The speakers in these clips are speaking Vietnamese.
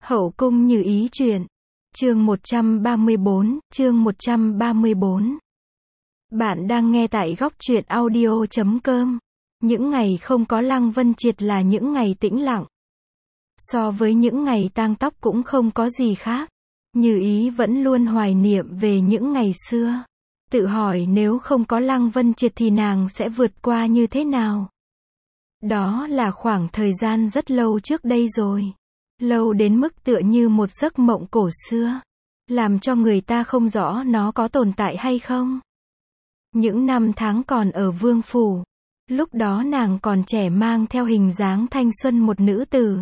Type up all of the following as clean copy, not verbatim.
Hậu cung như ý truyện. Chương 134, chương 134. Bạn đang nghe tại góc truyện audio.com. Những ngày không có Lăng Vân Triệt là những ngày tĩnh lặng. So với những ngày tang tóc cũng không có gì khác. Như ý vẫn luôn hoài niệm về những ngày xưa. Tự hỏi nếu không có Lăng Vân Triệt thì nàng sẽ vượt qua như thế nào. Đó là khoảng thời gian rất lâu trước đây rồi. Lâu đến mức tựa như một giấc mộng cổ xưa. Làm cho người ta không rõ nó có tồn tại hay không. Những năm tháng còn ở vương phủ. Lúc đó nàng còn trẻ mang theo hình dáng thanh xuân một nữ tử.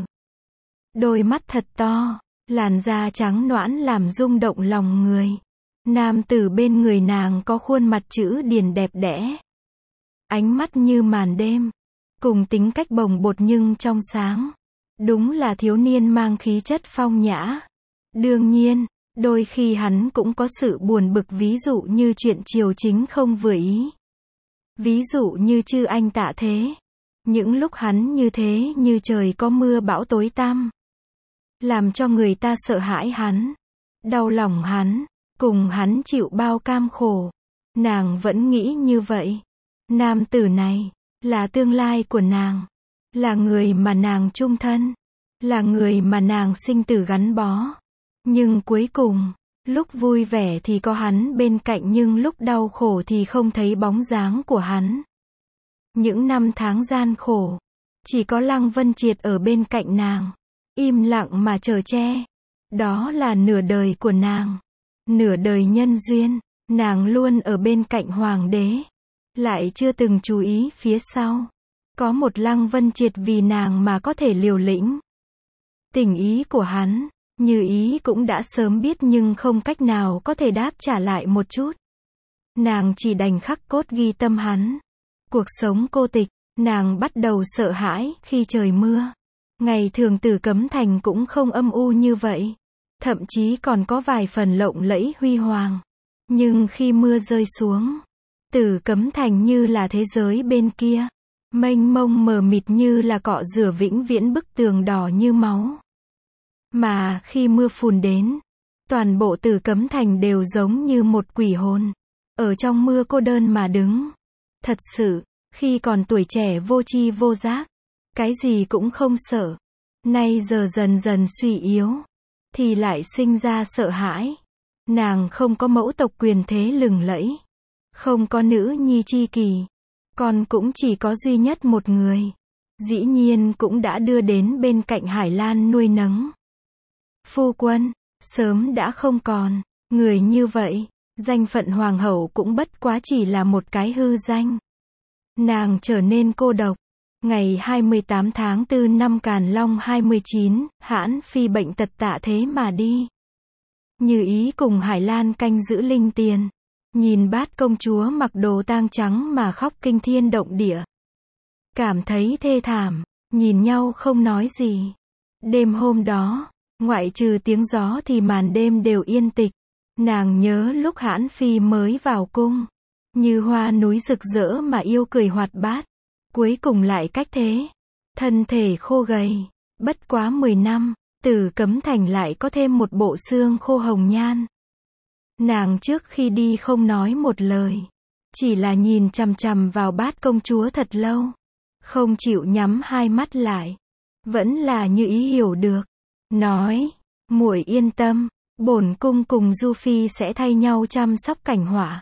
Đôi mắt thật to, làn da trắng nõn làm rung động lòng người. Nam tử bên người nàng có khuôn mặt chữ điển đẹp đẽ. Ánh mắt như màn đêm. Cùng tính cách bồng bột nhưng trong sáng. Đúng là thiếu niên mang khí chất phong nhã. Đương nhiên, đôi khi hắn cũng có sự buồn bực, ví dụ như chuyện triều chính không vừa ý. Ví dụ như Chư Anh Tạ Thế. Những lúc hắn như thế như trời có mưa bão tối tăm. Làm cho người ta sợ hãi hắn. Đau lòng hắn. Cùng hắn chịu bao cam khổ. Nàng vẫn nghĩ như vậy. Nam tử này là tương lai của nàng. Là người mà nàng chung thân. Là người mà nàng sinh tử gắn bó. Nhưng cuối cùng, lúc vui vẻ thì có hắn bên cạnh nhưng lúc đau khổ thì không thấy bóng dáng của hắn. Những năm tháng gian khổ, chỉ có Lăng Vân Triệt ở bên cạnh nàng. Im lặng mà chở che. Đó là nửa đời của nàng. Nửa đời nhân duyên, nàng luôn ở bên cạnh hoàng đế. Lại chưa từng chú ý phía sau. Có một Lăng Vân Triệt vì nàng mà có thể liều lĩnh. Tình ý của hắn, Như ý cũng đã sớm biết nhưng không cách nào có thể đáp trả lại một chút. Nàng chỉ đành khắc cốt ghi tâm hắn. Cuộc sống cô tịch, nàng bắt đầu sợ hãi khi trời mưa. Ngày thường Tử Cấm Thành cũng không âm u như vậy. Thậm chí còn có vài phần lộng lẫy huy hoàng. Nhưng khi mưa rơi xuống, Tử Cấm Thành như là thế giới bên kia. Mênh mông mờ mịt như là cọ rửa vĩnh viễn bức tường đỏ như máu. Mà khi mưa phùn đến, toàn bộ Tử Cấm Thành đều giống như một quỷ hồn. Ở trong mưa cô đơn mà đứng. Thật sự, khi còn tuổi trẻ vô tri vô giác, cái gì cũng không sợ. Nay giờ dần dần suy yếu, thì lại sinh ra sợ hãi. Nàng không có mẫu tộc quyền thế lừng lẫy. Không có nữ nhi chi kỷ. Con cũng chỉ có duy nhất một người. Dĩ nhiên cũng đã đưa đến bên cạnh Hải Lan nuôi nấng. Phu quân, sớm đã không còn. Người như vậy, danh phận hoàng hậu cũng bất quá chỉ là một cái hư danh. Nàng trở nên cô độc. Ngày 28 tháng 4 năm Càn Long 29, Hãn Phi bệnh tật tạ thế mà đi. Như ý cùng Hải Lan canh giữ linh tiền. Nhìn Bát công chúa mặc đồ tang trắng mà khóc kinh thiên động địa. Cảm thấy thê thảm, nhìn nhau không nói gì. Đêm hôm đó, ngoại trừ tiếng gió thì màn đêm đều yên tịch. Nàng nhớ lúc Hãn Phi mới vào cung. Như hoa núi rực rỡ mà yêu cười hoạt bát. Cuối cùng lại cách thế. Thân thể khô gầy. Bất quá 10 năm, Tử Cấm Thành lại có thêm một bộ xương khô hồng nhan. Nàng trước khi đi không nói một lời. Chỉ là nhìn chằm chằm vào Bát công chúa thật lâu. Không chịu nhắm hai mắt lại. Vẫn là Như ý hiểu được. Nói, muội yên tâm, bổn cung cùng Du Phi sẽ thay nhau chăm sóc Cảnh Họa.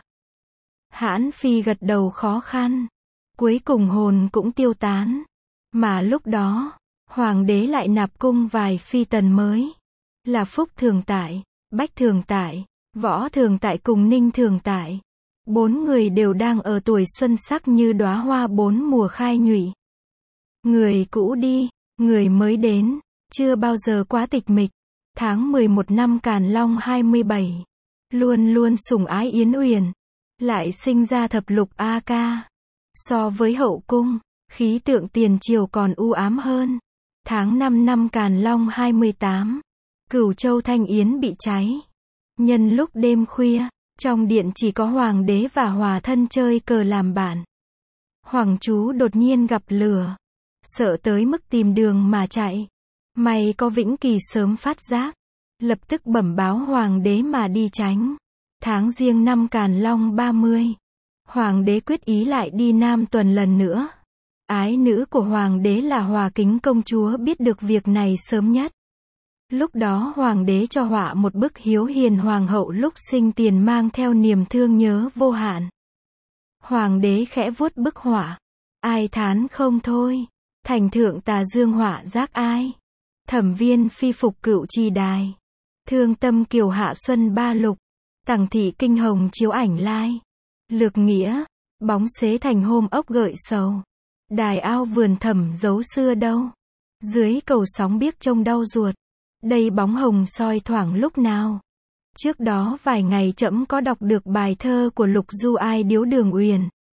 Hãn Phi gật đầu khó khăn. Cuối cùng hồn cũng tiêu tán. Mà lúc đó, hoàng đế lại nạp cung vài phi tần mới. Là Phúc Thường Tại, Bách Thường Tại, Võ Thường Tại cùng Ninh Thường Tại. 4 người đều đang ở tuổi xuân sắc như đóa hoa 4 mùa khai nhụy. Người cũ đi, người mới đến, chưa bao giờ quá tịch mịch. Tháng 11 năm Càn Long 27, luôn luôn sủng ái Yến Uyển, lại sinh ra thập lục A Ca. So với hậu cung, khí tượng tiền triều còn u ám hơn. Tháng 5 năm Càn Long 28, Cửu Châu Thanh Yến bị cháy. Nhân lúc đêm khuya, trong điện chỉ có hoàng đế và hòa thân chơi cờ làm bạn. Hoàng chú đột nhiên gặp lửa, sợ tới mức tìm đường mà chạy. May có Vĩnh Kỳ sớm phát giác, lập tức bẩm báo hoàng đế mà đi tránh. Tháng Giêng năm Càn Long 30, hoàng đế quyết ý lại đi Nam Tuần lần nữa. Ái nữ của hoàng đế là Hòa Kính công chúa biết được việc này sớm nhất. Lúc đó hoàng đế cho họa một bức Hiếu Hiền hoàng hậu lúc sinh tiền mang theo niềm thương nhớ vô hạn. Hoàng đế khẽ vuốt bức họa, ai thán không thôi, thành thượng tà dương họa giác ai. Thẩm Viên phi phục cựu trì đài, thương tâm kiều hạ xuân ba lục, tằng thị kinh hồng chiếu ảnh lai. Lược nghĩa, bóng xế thành hôm ốc gợi sầu, đài ao vườn thẩm dấu xưa đâu. Dưới cầu sóng biếc trông đau ruột, đây bóng hồng soi thoảng lúc nào. Trước đó vài ngày trẫm có đọc được bài thơ của Lục Du Ai Điếu Đường Uyển.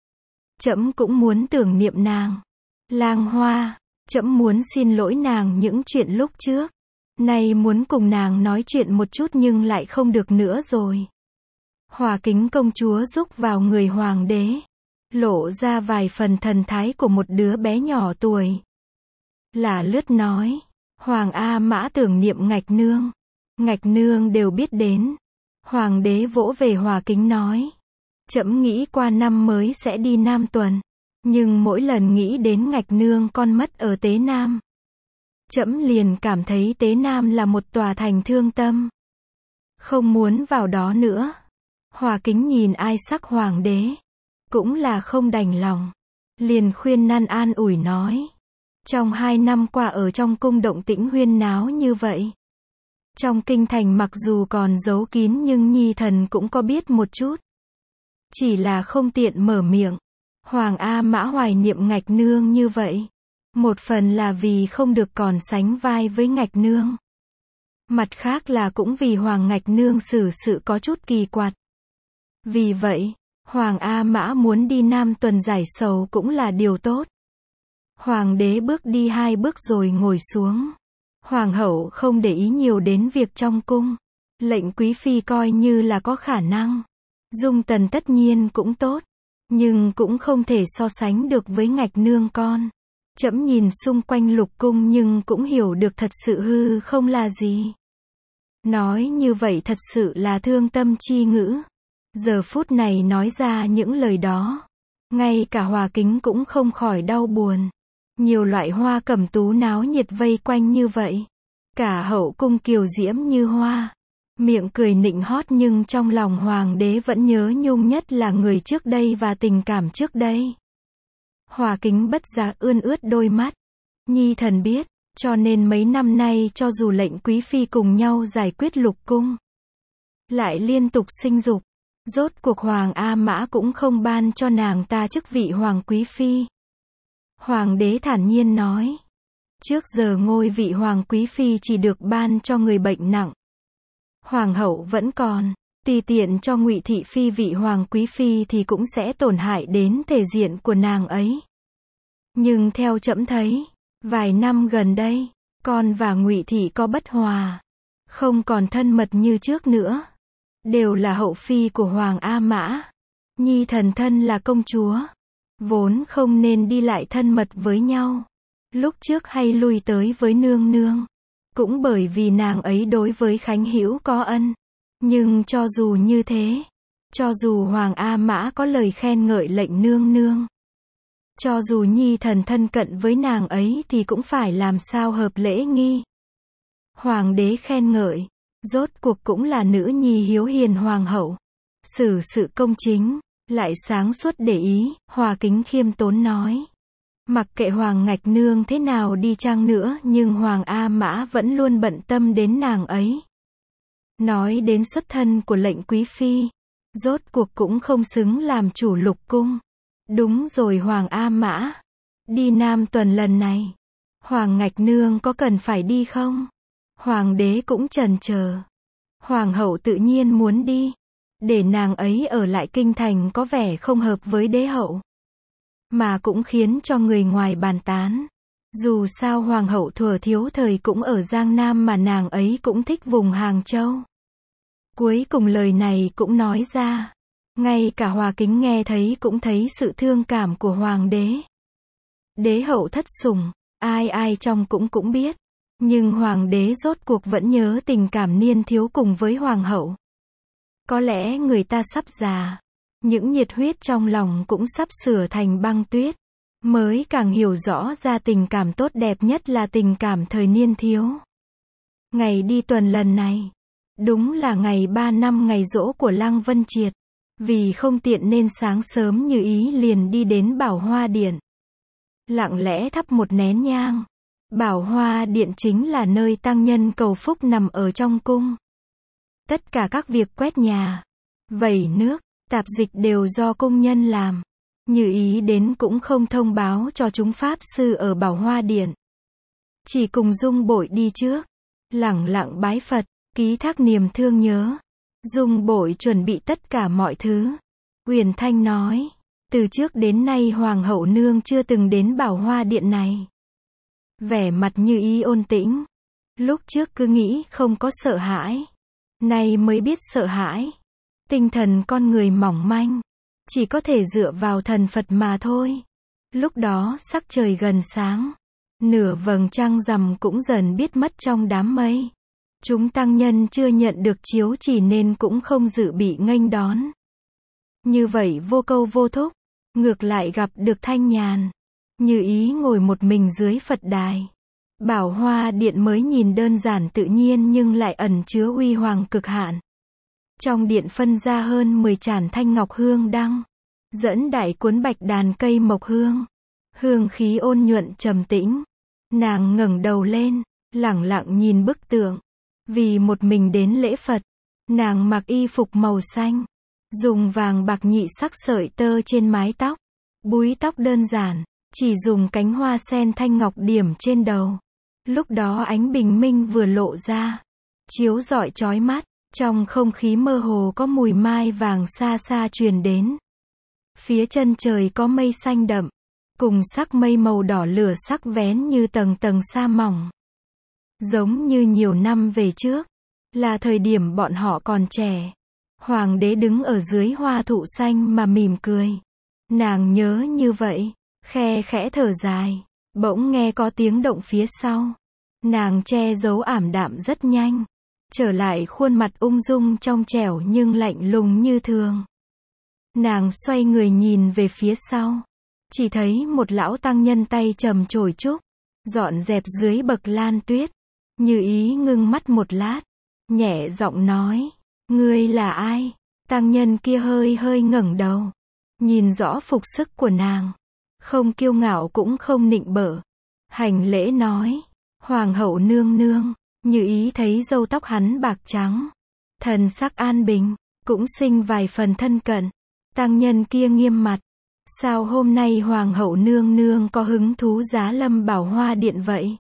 Trẫm cũng muốn tưởng niệm nàng. Lang Hoa, trẫm muốn xin lỗi nàng những chuyện lúc trước. Nay muốn cùng nàng nói chuyện một chút nhưng lại không được nữa rồi. Hòa Kính công chúa rúc vào người hoàng đế, lộ ra vài phần thần thái của một đứa bé nhỏ tuổi. Là lướt nói, Hoàng A Mã tưởng niệm Ngạch Nương. Ngạch Nương đều biết đến. Hoàng đế vỗ về Hòa Kính nói, trẫm nghĩ qua năm mới sẽ đi Nam Tuần, nhưng mỗi lần nghĩ đến Ngạch Nương con mất ở Tế Nam, trẫm liền cảm thấy Tế Nam là một tòa thành thương tâm, không muốn vào đó nữa. Hòa Kính nhìn ai sắc hoàng đế, cũng là không đành lòng, liền khuyên năn an ủi nói, trong 2 năm qua ở trong cung động tĩnh huyên náo như vậy, trong kinh thành mặc dù còn giấu kín nhưng nhi thần cũng có biết một chút, chỉ là không tiện mở miệng. Hoàng A Mã hoài niệm Ngạch Nương như vậy, một phần là vì không được còn sánh vai với Ngạch Nương, mặt khác là cũng vì Hoàng Ngạch Nương xử sự có chút kỳ quặc. Vì vậy, Hoàng A Mã muốn đi Nam Tuần giải sầu cũng là điều tốt. Hoàng đế bước đi 2 bước rồi ngồi xuống. Hoàng hậu không để ý nhiều đến việc trong cung. Lệnh quý phi coi như là có khả năng. Dung Tần tất nhiên cũng tốt, nhưng cũng không thể so sánh được với Ngạch Nương con. Trẫm nhìn xung quanh lục cung nhưng cũng hiểu được thật sự hư không là gì. Nói như vậy thật sự là thương tâm chi ngữ. Giờ phút này nói ra những lời đó, ngay cả Hòa Kính cũng không khỏi đau buồn. Nhiều loại hoa cẩm tú náo nhiệt vây quanh như vậy, cả hậu cung kiều diễm như hoa, miệng cười nịnh hót nhưng trong lòng hoàng đế vẫn nhớ nhung nhất là người trước đây và tình cảm trước đây. Hòa Kính bất giác ươn ướt đôi mắt. Nhi thần biết, cho nên mấy năm nay cho dù lệnh quý phi cùng nhau giải quyết lục cung, lại liên tục sinh dục, rốt cuộc Hoàng A Mã cũng không ban cho nàng ta chức vị Hoàng Quý Phi. Hoàng đế thản nhiên nói, trước giờ ngôi vị Hoàng Quý Phi chỉ được ban cho người bệnh nặng. Hoàng hậu vẫn còn, tùy tiện cho Ngụy Thị Phi vị Hoàng Quý Phi thì cũng sẽ tổn hại đến thể diện của nàng ấy. Nhưng theo trẫm thấy, vài năm gần đây, con và Ngụy Thị có bất hòa, không còn thân mật như trước nữa. Đều là hậu phi của Hoàng A Mã. Nhi thần thân là công chúa, vốn không nên đi lại thân mật với nhau. Lúc trước hay lui tới với nương nương, cũng bởi vì nàng ấy đối với Khánh Hữu có ân. Nhưng cho dù như thế, cho dù Hoàng A Mã có lời khen ngợi lệnh nương nương, cho dù nhi thần thân cận với nàng ấy thì cũng phải làm sao hợp lễ nghi. Hoàng đế khen ngợi, rốt cuộc cũng là nữ nhi hiếu hiền hoàng hậu, xử sự công chính, lại sáng suốt để ý. Hòa Kính khiêm tốn nói, mặc kệ Hoàng Ngạch Nương thế nào đi chăng nữa nhưng Hoàng A Mã vẫn luôn bận tâm đến nàng ấy. Nói đến xuất thân của lệnh quý phi, rốt cuộc cũng không xứng làm chủ lục cung. Đúng rồi Hoàng A Mã, đi Nam Tuần lần này, Hoàng Ngạch Nương có cần phải đi không? Hoàng đế cũng chần chờ. Hoàng hậu tự nhiên muốn đi, để nàng ấy ở lại kinh thành có vẻ không hợp với đế hậu, mà cũng khiến cho người ngoài bàn tán. Dù sao hoàng hậu thuở thiếu thời cũng ở Giang Nam mà nàng ấy cũng thích vùng Hàng Châu. Cuối cùng lời này cũng nói ra, ngay cả Hòa Kính nghe thấy cũng thấy sự thương cảm của hoàng đế. Đế hậu thất sủng, ai ai trong cũng biết, Nhưng hoàng đế rốt cuộc vẫn nhớ tình cảm niên thiếu cùng với hoàng hậu. Có lẽ người ta sắp già, những nhiệt huyết trong lòng cũng sắp sửa thành băng tuyết, mới càng hiểu rõ ra tình cảm tốt đẹp nhất là tình cảm thời niên thiếu. Ngày đi tuần lần này, đúng là ngày 3 năm ngày giỗ của Lăng Vân Triệt. Vì không tiện nên sáng sớm Như Ý liền đi đến Bảo Hoa Điện. Lặng lẽ thắp một nén nhang. Bảo Hoa Điện chính là nơi tăng nhân cầu phúc nằm ở trong cung. Tất cả các việc quét nhà, vẩy nước, tạp dịch đều do cung nhân làm. Như Ý đến cũng không thông báo cho chúng pháp sư ở Bảo Hoa Điện. Chỉ cùng Dung Bội đi trước, lẳng lặng bái Phật, ký thác niềm thương nhớ. Dung Bội chuẩn bị tất cả mọi thứ. Uyển Thanh nói, từ trước đến nay Hoàng hậu nương chưa từng đến Bảo Hoa Điện này. Vẻ mặt Như Ý ôn tĩnh. Lúc trước cứ nghĩ không có sợ hãi, nay mới biết sợ hãi. Tinh thần con người mỏng manh, chỉ có thể dựa vào thần Phật mà thôi. Lúc đó sắc trời gần sáng, nửa vầng trăng rằm cũng dần biết mất trong đám mây. Chúng tăng nhân chưa nhận được chiếu chỉ nên cũng không dự bị nghênh đón. Như vậy vô câu vô thúc, ngược lại gặp được thanh nhàn. Như Ý ngồi một mình dưới Phật đài. Bảo Hoa Điện mới nhìn đơn giản tự nhiên nhưng lại ẩn chứa uy hoàng cực hạn. Trong điện phân ra hơn 10 chản thanh ngọc hương đăng, dẫn đại cuốn bạch đàn cây mộc hương. Hương khí ôn nhuận trầm tĩnh. Nàng ngẩng đầu lên, lẳng lặng nhìn bức tượng. Vì một mình đến lễ Phật, nàng mặc y phục màu xanh, dùng vàng bạc nhị sắc sợi tơ trên mái tóc, búi tóc đơn giản, chỉ dùng cánh hoa sen thanh ngọc điểm trên đầu. Lúc đó ánh bình minh vừa lộ ra, chiếu rọi chói mắt, trong không khí mơ hồ có mùi mai vàng xa xa truyền đến. Phía chân trời có mây xanh đậm, cùng sắc mây màu đỏ lửa sắc vén như tầng tầng sa mỏng. Giống như nhiều năm về trước, là thời điểm bọn họ còn trẻ. Hoàng đế đứng ở dưới hoa thụ xanh mà mỉm cười. Nàng nhớ như vậy, khe khẽ thở dài, bỗng nghe có tiếng động phía sau. Nàng che giấu ảm đạm rất nhanh, trở lại khuôn mặt ung dung trong trẻo nhưng lạnh lùng như thường. Nàng xoay người nhìn về phía sau, chỉ thấy một lão tăng nhân tay trầm chổi trúc, dọn dẹp dưới bậc lan tuyết. Như Ý ngưng mắt một lát, nhẹ giọng nói, ngươi là ai? Tăng nhân kia hơi hơi ngẩng đầu, nhìn rõ phục sức của nàng, không kiêu ngạo cũng không nịnh bợ, hành lễ nói, Hoàng hậu nương nương. Như Ý thấy râu tóc hắn bạc trắng, thần sắc an bình, cũng sinh vài phần thân cận. Tăng nhân kia nghiêm mặt, sao hôm nay Hoàng hậu nương nương có hứng thú giá lâm Bảo Hoa Điện vậy?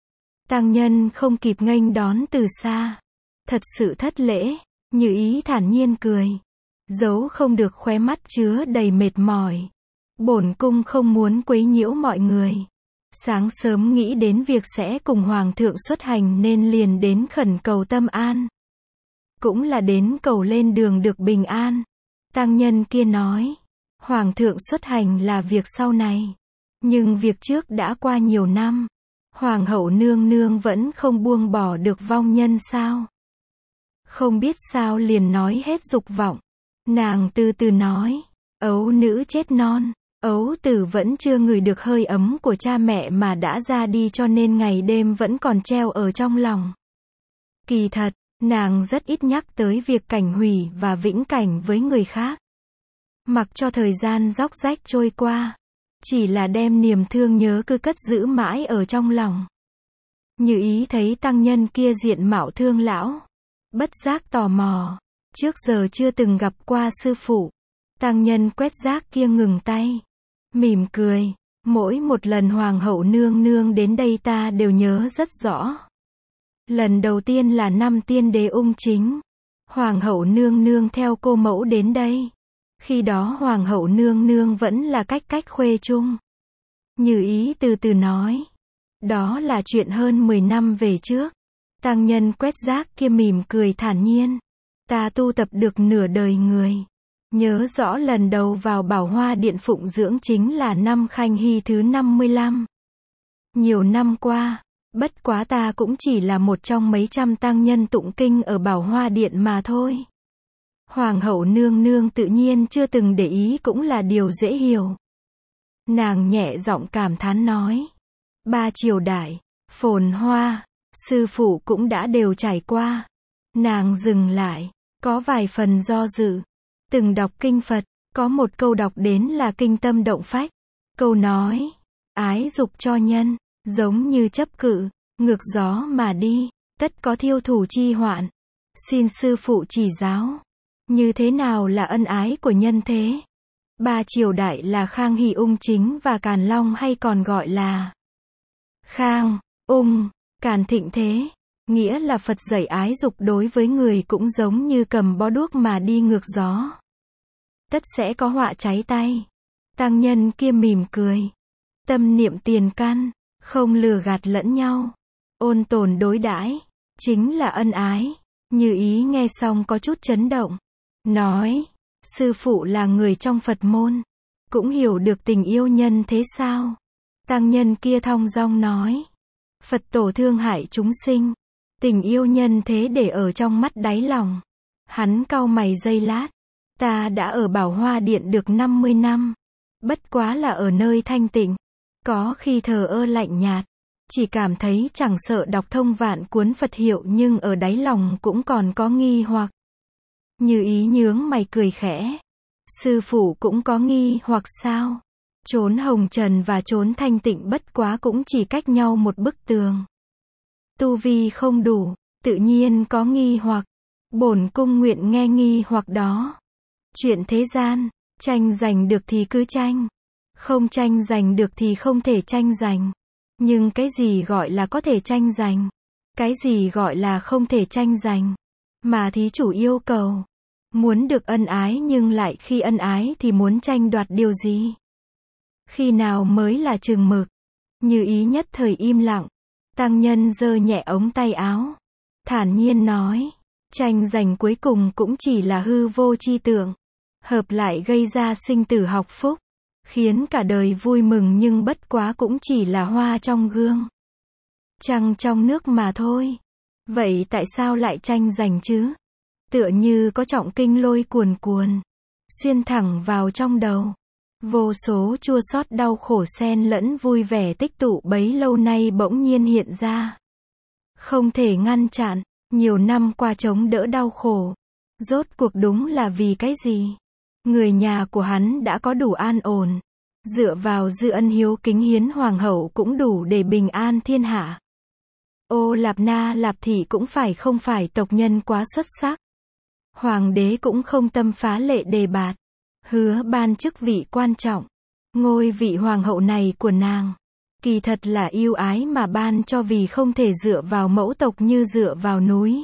Tăng nhân không kịp nghênh đón từ xa, thật sự thất lễ. Như Ý thản nhiên cười, giấu không được khóe mắt chứa đầy mệt mỏi. Bổn cung không muốn quấy nhiễu mọi người. Sáng sớm nghĩ đến việc sẽ cùng Hoàng thượng xuất hành nên liền đến khẩn cầu tâm an. Cũng là đến cầu lên đường được bình an. Tăng nhân kia nói, Hoàng thượng xuất hành là việc sau này, nhưng việc trước đã qua nhiều năm. Hoàng hậu nương nương vẫn không buông bỏ được vong nhân sao? Không biết sao liền nói hết dục vọng. Nàng từ từ nói, ấu nữ chết non, ấu tử vẫn chưa ngửi được hơi ấm của cha mẹ mà đã ra đi cho nên ngày đêm vẫn còn treo ở trong lòng. Kỳ thật, nàng rất ít nhắc tới việc cảnh hủy và vĩnh cảnh với người khác. Mặc cho thời gian róc rách trôi qua, chỉ là đem niềm thương nhớ cứ cất giữ mãi ở trong lòng. Như Ý thấy tăng nhân kia diện mạo thương lão, bất giác tò mò, trước giờ chưa từng gặp qua sư phụ. Tăng nhân quét rác kia ngừng tay, mỉm cười, mỗi một lần Hoàng hậu nương nương đến đây ta đều nhớ rất rõ. Lần đầu tiên là năm Tiên Đế ung chính, Hoàng hậu nương nương theo cô mẫu đến đây. Khi đó Hoàng hậu nương nương vẫn là cách khuê trung. Như Ý từ từ nói, đó là chuyện hơn 10 năm về trước. Tăng nhân quét rác kia mỉm cười thản nhiên, ta tu tập được nửa đời người. Nhớ rõ lần đầu vào Bảo Hoa Điện phụng dưỡng chính là năm Khanh Hy thứ 55. Nhiều năm qua, Bất quá ta cũng chỉ là một trong mấy trăm tăng nhân tụng kinh ở Bảo Hoa Điện mà thôi. Hoàng hậu nương nương tự nhiên chưa từng để ý cũng là điều dễ hiểu. Nàng nhẹ giọng cảm thán nói. Ba triều đại, phồn hoa, sư phụ cũng đã đều trải qua. Nàng dừng lại, có vài phần do dự. Từng đọc kinh Phật, có một câu đọc đến là kinh tâm động phách. Câu nói, ái dục cho nhân, giống như chấp cự, ngược gió mà đi, tất có thiêu thủ chi hoạn. Xin sư phụ chỉ giáo. Như thế nào là ân ái của nhân thế? Ba triều đại là Khang Hy Ung Chính và Càn Long hay còn gọi là Khang, Ung, Càn Thịnh thế. Nghĩa là Phật dạy ái dục đối với người cũng giống như cầm bó đuốc mà đi ngược gió. Tất sẽ có họa cháy tay. Tăng nhân kia mỉm cười. Tâm niệm tiền căn, không lừa gạt lẫn nhau. Ôn tồn đối đãi, chính là ân ái. Như Ý nghe xong có chút chấn động. Nói, sư phụ là người trong Phật môn, cũng hiểu được tình yêu nhân thế sao? Tăng nhân kia thong dong nói, Phật tổ thương hại chúng sinh, tình yêu nhân thế để ở trong mắt đáy lòng. Hắn cau mày giây lát, ta đã ở Bảo Hoa Điện được 50 năm, bất quá là ở nơi thanh tịnh, có khi thờ ơ lạnh nhạt, chỉ cảm thấy chẳng sợ đọc thông vạn cuốn Phật hiệu nhưng ở đáy lòng cũng còn có nghi hoặc. Như Ý nhướng mày cười khẽ. Sư phụ cũng có nghi hoặc sao? Chốn hồng trần và chốn thanh tịnh bất quá cũng chỉ cách nhau một bức tường. Tu vi không đủ, tự nhiên có nghi hoặc. Bổn cung nguyện nghe nghi hoặc đó. Chuyện thế gian, tranh giành được thì cứ tranh. Không tranh giành được thì không thể tranh giành. Nhưng cái gì gọi là có thể tranh giành? Cái gì gọi là không thể tranh giành? Mà thí chủ yêu cầu. Muốn được ân ái nhưng lại khi ân ái thì muốn tranh đoạt điều gì? Khi nào mới là chừng mực? Như Ý nhất thời im lặng. Tăng nhân giơ nhẹ ống tay áo. Thản nhiên nói. Tranh giành cuối cùng cũng chỉ là hư vô chi tưởng. Hợp lại gây ra sinh tử học phúc. Khiến cả đời vui mừng nhưng bất quá cũng chỉ là hoa trong gương. Trăng trong nước mà thôi. Vậy tại sao lại tranh giành chứ? Tựa như có trọng kinh lôi cuồn cuồn, xuyên thẳng vào trong đầu. Vô số chua xót đau khổ xen lẫn vui vẻ tích tụ bấy lâu nay bỗng nhiên hiện ra. Không thể ngăn chặn, nhiều năm qua chống đỡ đau khổ. Rốt cuộc đúng là vì cái gì? Người nhà của hắn đã có đủ an ổn. Dựa vào dư ân hiếu kính hiến hoàng hậu cũng đủ để bình an thiên hạ. Ô Lạp Na Lạp Thị cũng không phải tộc nhân quá xuất sắc. Hoàng đế cũng không tâm phá lệ đề bạt, hứa ban chức vị quan trọng. Ngôi vị hoàng hậu này của nàng, kỳ thật là yêu ái mà ban cho vì không thể dựa vào mẫu tộc như dựa vào núi.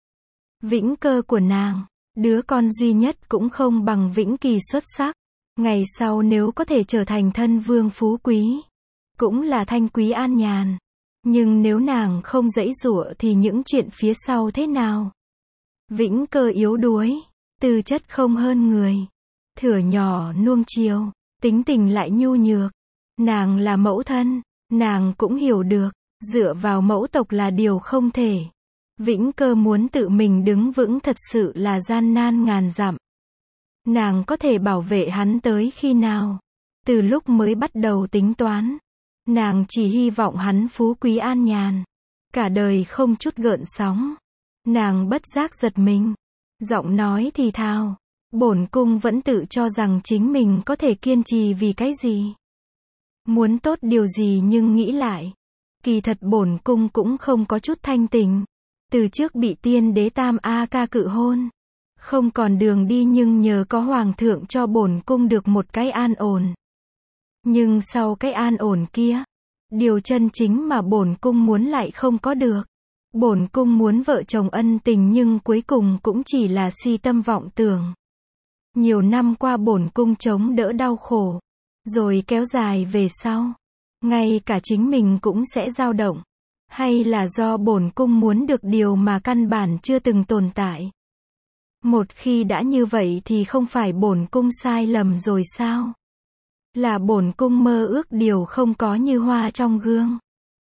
Vĩnh Cơ của nàng, đứa con duy nhất cũng không bằng Vĩnh Kỳ xuất sắc. Ngày sau nếu có thể trở thành thân vương phú quý, cũng là thanh quý an nhàn. Nhưng nếu nàng không giãy giụa thì những chuyện phía sau thế nào? Vĩnh Cơ yếu đuối, tư chất không hơn người, thuở nhỏ nuông chiều, tính tình lại nhu nhược. Nàng là mẫu thân, nàng cũng hiểu được, dựa vào mẫu tộc là điều không thể. Vĩnh Cơ muốn tự mình đứng vững thật sự là gian nan ngàn dặm. Nàng có thể bảo vệ hắn tới khi nào? Từ lúc mới bắt đầu tính toán, nàng chỉ hy vọng hắn phú quý an nhàn, cả đời không chút gợn sóng. Nàng bất giác giật mình, giọng nói thì thào, bổn cung vẫn tự cho rằng chính mình có thể kiên trì vì cái gì? Muốn tốt điều gì nhưng nghĩ lại, kỳ thật bổn cung cũng không có chút thanh tình. Từ trước bị tiên đế Tam A Ca cự hôn, không còn đường đi nhưng nhờ có hoàng thượng cho bổn cung được một cái an ổn. Nhưng sau cái an ổn kia, điều chân chính mà bổn cung muốn lại không có được. Bổn cung muốn vợ chồng ân tình nhưng cuối cùng cũng chỉ là si tâm vọng tưởng. Nhiều năm qua bổn cung chống đỡ đau khổ, rồi kéo dài về sau, ngay cả chính mình cũng sẽ dao động. Hay là do bổn cung muốn được điều mà căn bản chưa từng tồn tại? Một khi đã như vậy thì không phải bổn cung sai lầm rồi sao? Là bổn cung mơ ước điều không có như hoa trong gương.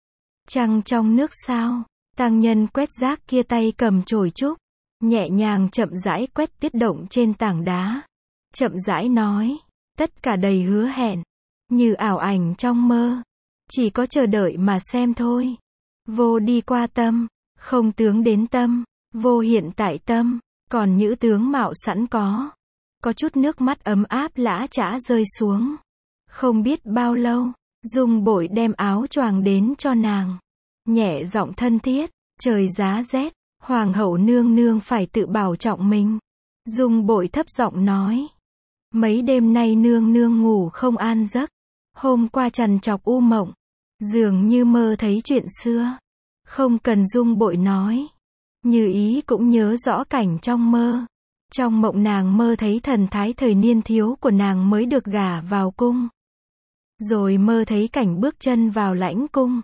Trăng trong nước sao? Tang nhân quét rác kia tay cầm chổi trúc, nhẹ nhàng chậm rãi quét tiết động trên tảng đá. Chậm rãi nói, tất cả đầy hứa hẹn, như ảo ảnh trong mơ. Chỉ có chờ đợi mà xem thôi. Vô đi qua tâm, không tướng đến tâm, vô hiện tại tâm, còn những tướng mạo sẵn có. Có chút nước mắt ấm áp lã chã rơi xuống. Không biết bao lâu, Dung Bội đem áo choàng đến cho nàng. Nhẹ giọng thân thiết, trời giá rét, Hoàng hậu nương nương phải tự bảo trọng mình. Dung Bội thấp giọng nói. Mấy đêm nay nương nương ngủ không an giấc. Hôm qua trằn trọc u mộng, dường như mơ thấy chuyện xưa. Không cần Dung Bội nói. Như Ý cũng nhớ rõ cảnh trong mơ. Trong mộng nàng mơ thấy thần thái thời niên thiếu của nàng mới được gả vào cung. Rồi mơ thấy cảnh bước chân vào lãnh cung.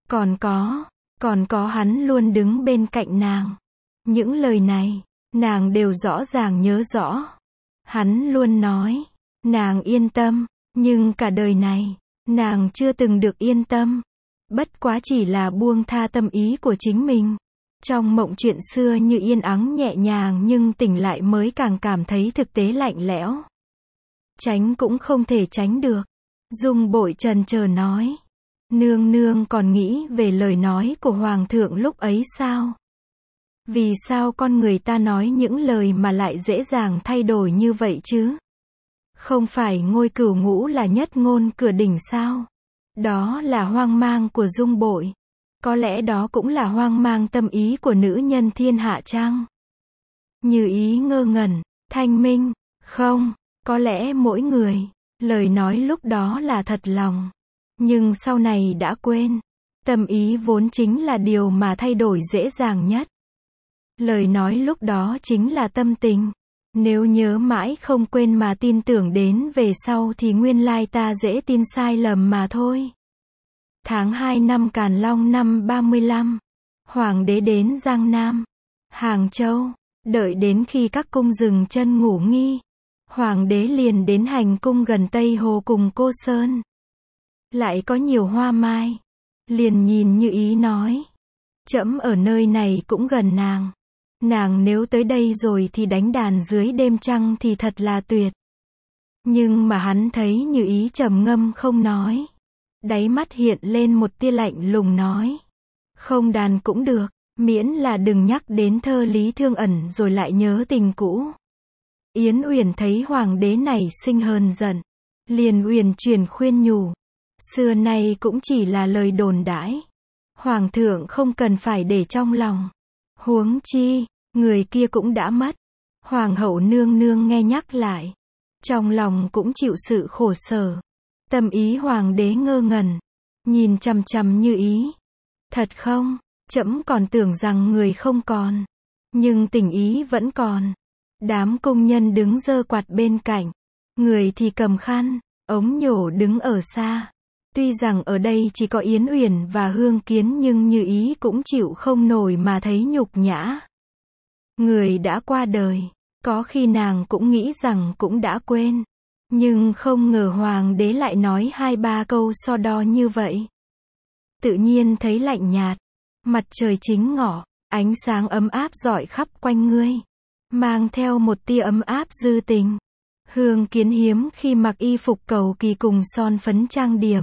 Còn có hắn luôn đứng bên cạnh nàng. Những lời này, nàng đều rõ ràng nhớ rõ. Hắn luôn nói, nàng yên tâm, nhưng cả đời này, nàng chưa từng được yên tâm. Bất quá chỉ là buông tha tâm ý của chính mình. Trong mộng chuyện xưa như yên ắng nhẹ nhàng nhưng tỉnh lại mới càng cảm thấy thực tế lạnh lẽo. Tránh cũng không thể tránh được. Dung Bội chần chờ nói. Nương nương còn nghĩ về lời nói của Hoàng thượng lúc ấy sao? Vì sao con người ta nói những lời mà lại dễ dàng thay đổi như vậy chứ? Không phải ngôi cửu ngũ là nhất ngôn cửa đỉnh sao? Đó là hoang mang của Dung Bội. Có lẽ đó cũng là hoang mang tâm ý của nữ nhân thiên hạ chăng? Như Ý ngơ ngẩn, thanh minh, không, có lẽ mỗi người, lời nói lúc đó là thật lòng. Nhưng sau này đã quên. Tâm ý vốn chính là điều mà thay đổi dễ dàng nhất. Lời nói lúc đó chính là tâm tình. Nếu nhớ mãi không quên mà tin tưởng đến về sau thì nguyên lai ta dễ tin sai lầm mà thôi. Tháng 2 năm Càn Long năm 35, Hoàng đế đến Giang Nam, Hàng Châu, đợi đến khi các cung dừng chân ngủ nghỉ. Hoàng đế liền đến hành cung gần Tây Hồ cùng Cô Sơn. Lại có nhiều hoa mai. Liền nhìn Như Ý nói. Trẫm ở nơi này cũng gần nàng. Nàng nếu tới đây rồi thì đánh đàn dưới đêm trăng thì thật là tuyệt. Nhưng mà hắn thấy Như Ý trầm ngâm không nói. Đáy mắt hiện lên một tia lạnh lùng nói. Không đàn cũng được, miễn là đừng nhắc đến thơ Lý Thương Ẩn rồi lại nhớ tình cũ. Yến Uyển thấy hoàng đế này sinh hờn giận. Liền uyển chuyển khuyên nhủ. Xưa nay cũng chỉ là lời đồn đãi. Hoàng thượng không cần phải để trong lòng. Huống chi, người kia cũng đã mất. Hoàng hậu nương nương nghe nhắc lại. Trong lòng cũng chịu sự khổ sở. Tâm ý hoàng đế ngơ ngẩn. Nhìn chằm chằm Như Ý. Thật không? Trẫm còn tưởng rằng người không còn. Nhưng tình ý vẫn còn. Đám công nhân đứng giơ quạt bên cạnh. Người thì cầm khăn, ống nhổ đứng ở xa. Tuy rằng ở đây chỉ có Yến Uyển và Hương Kiến nhưng Như Ý cũng chịu không nổi mà thấy nhục nhã. Người đã qua đời, có khi nàng cũng nghĩ rằng cũng đã quên. Nhưng không ngờ hoàng đế lại nói 2-3 câu so đo như vậy. Tự nhiên thấy lạnh nhạt. Mặt trời chính ngọ, ánh sáng ấm áp rọi khắp quanh ngươi. Mang theo một tia ấm áp dư tình. Hương Kiến hiếm khi mặc y phục cầu kỳ cùng son phấn trang điểm.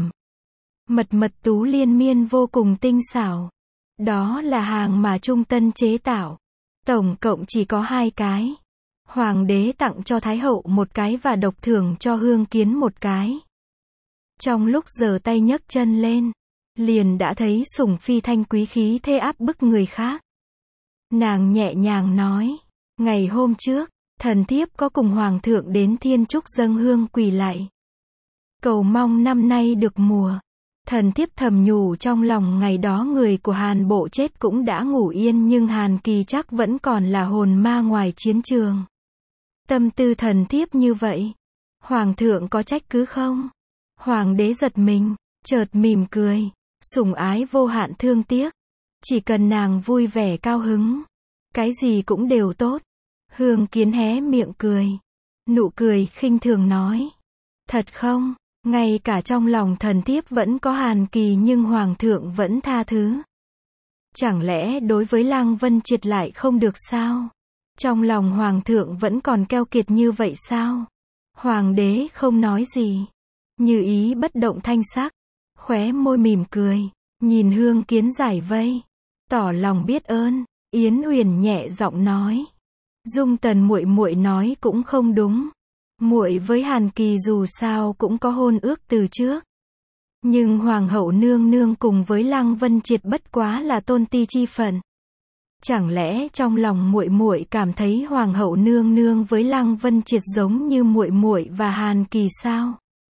Mật tú liên miên vô cùng tinh xảo. Đó là hàng mà Trung Tân chế tạo. Tổng cộng chỉ có 2 cái. Hoàng đế tặng cho Thái hậu 1 cái và độc thưởng cho Hương Kiến 1 cái. Trong lúc giơ tay nhấc chân lên, liền đã thấy sủng phi thanh quý khí thế áp bức người khác. Nàng nhẹ nhàng nói, ngày hôm trước, thần thiếp có cùng hoàng thượng đến Thiên Trúc dâng hương quỳ lạy. Cầu mong năm nay được mùa. Thần thiếp thầm nhủ trong lòng ngày đó người của Hàn Bộ chết cũng đã ngủ yên nhưng Hàn Kỳ chắc vẫn còn là hồn ma ngoài chiến trường. Tâm tư thần thiếp như vậy. Hoàng thượng có trách cứ không? Hoàng đế giật mình, chợt mỉm cười, sủng ái vô hạn thương tiếc. Chỉ cần nàng vui vẻ cao hứng, cái gì cũng đều tốt. Hương Kiến hé miệng cười. Nụ cười khinh thường nói. Thật không? Ngay cả trong lòng thần thiếp vẫn có hàn kỳ nhưng hoàng thượng vẫn tha thứ. Chẳng lẽ đối với Lăng Vân Triệt lại không được sao? Trong lòng hoàng thượng vẫn còn keo kiệt như vậy sao? Hoàng đế không nói gì. Như Ý bất động thanh sắc, khóe môi mỉm cười, nhìn Hương Kiến giải vây, tỏ lòng biết ơn. Yến Uyển nhẹ giọng nói, Dung Tần muội muội nói cũng không đúng. Muội với Hàn Kỳ dù sao cũng có hôn ước từ trước. Nhưng hoàng hậu nương nương cùng với Lăng Vân Triệt bất quá là tôn ti chi phận. Chẳng lẽ trong lòng muội muội cảm thấy hoàng hậu nương nương với Lăng Vân Triệt giống như muội muội và Hàn Kỳ sao?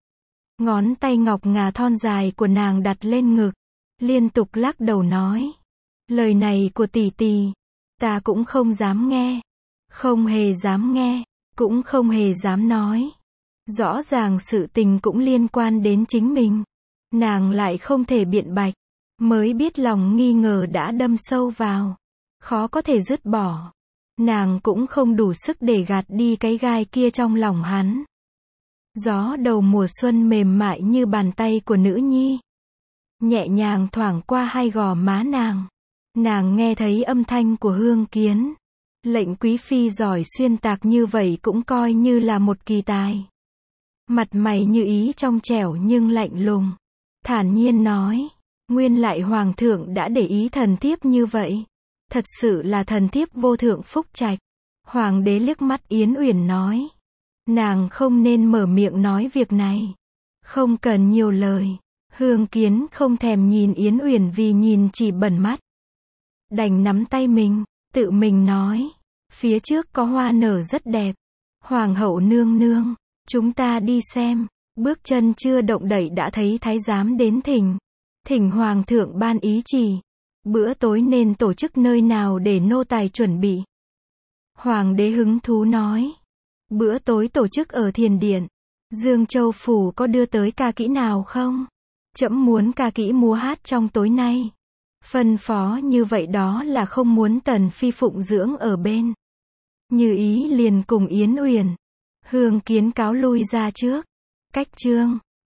Ngón tay ngọc ngà thon dài của nàng đặt lên ngực, liên tục lắc đầu nói, lời này của tỷ tỷ, ta cũng không dám nghe, không hề dám nghe, cũng không hề dám nói. Rõ ràng sự tình cũng liên quan đến chính mình, nàng lại không thể biện bạch, mới biết lòng nghi ngờ đã đâm sâu vào, khó có thể dứt bỏ. Nàng cũng không đủ sức để gạt đi cái gai kia trong lòng hắn. Gió đầu mùa xuân mềm mại như bàn tay của nữ nhi, nhẹ nhàng thoảng qua hai gò má nàng. Nàng nghe thấy âm thanh của Hương Kiến. Lệnh quý phi giỏi xuyên tạc như vậy cũng coi như là một kỳ tài. Mặt mày Như Ý trong trẻo nhưng lạnh lùng, thản nhiên nói, nguyên lại hoàng thượng đã để ý thần thiếp như vậy. Thật sự là thần thiếp vô thượng phúc trạch. Hoàng đế liếc mắt Yến Uyển nói, nàng không nên mở miệng nói việc này. Không cần nhiều lời. Hương Kiến không thèm nhìn Yến Uyển vì nhìn chỉ bẩn mắt. Đành nắm tay mình, tự mình nói, phía trước có hoa nở rất đẹp. Hoàng hậu nương nương, chúng ta đi xem. Bước chân chưa động đậy đã thấy thái giám đến thỉnh. Thỉnh hoàng thượng ban ý chỉ. Bữa tối nên tổ chức nơi nào để nô tài chuẩn bị? Hoàng đế hứng thú nói, bữa tối tổ chức ở Thiền Điện. Dương Châu Phủ có đưa tới ca kỹ nào không? Trẫm muốn ca kỹ múa hát trong tối nay. Phân phó như vậy đó là không muốn Tần Phi phụng dưỡng ở bên. Như Ý liền cùng Yến Uyển, Hương Kiến cáo lui ra trước. Cách chương